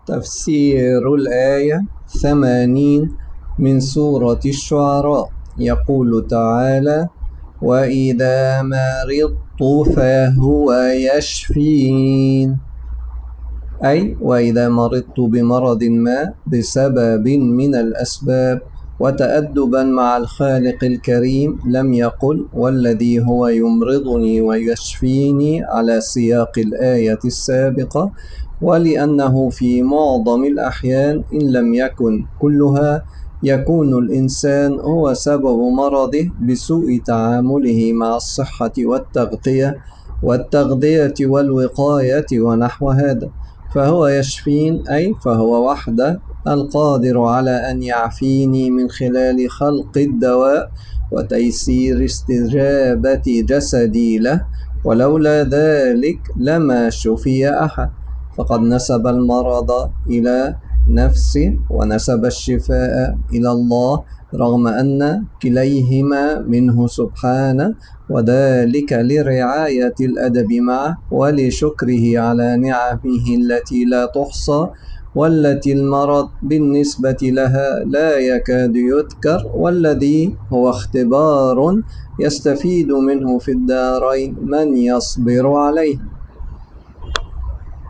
تفسير الآية 80 من سورة الشعراء. يقول تعالى: وإذا مرضت فهو يشفين، أي وإذا مرضت بمرض ما بسبب من الأسباب، وتأدبا مع الخالق الكريم لم يقل والذي هو يمرضني ويشفيني على سياق الآية السابقة، ولأنه في معظم الأحيان إن لم يكن كلها يكون الإنسان هو سبب مرضه بسوء تعامله مع الصحة والتغذية والوقاية ونحو هذا. فهو يشفين، أي فهو وحده القادر على أن يعفيني من خلال خلق الدواء وتيسير استجابة جسدي له، ولولا ذلك لما شفي أحد. فقد نسب المرض إلى نفسه ونسب الشفاء إلى الله، رغم أن كليهما منه سبحانه، وذلك لرعاية الأدب معه ولشكره على نعمه التي لا تحصى، والتي المرض بالنسبة لها لا يكاد يذكر، والذي هو اختبار يستفيد منه في الدارين من يصبر عليه.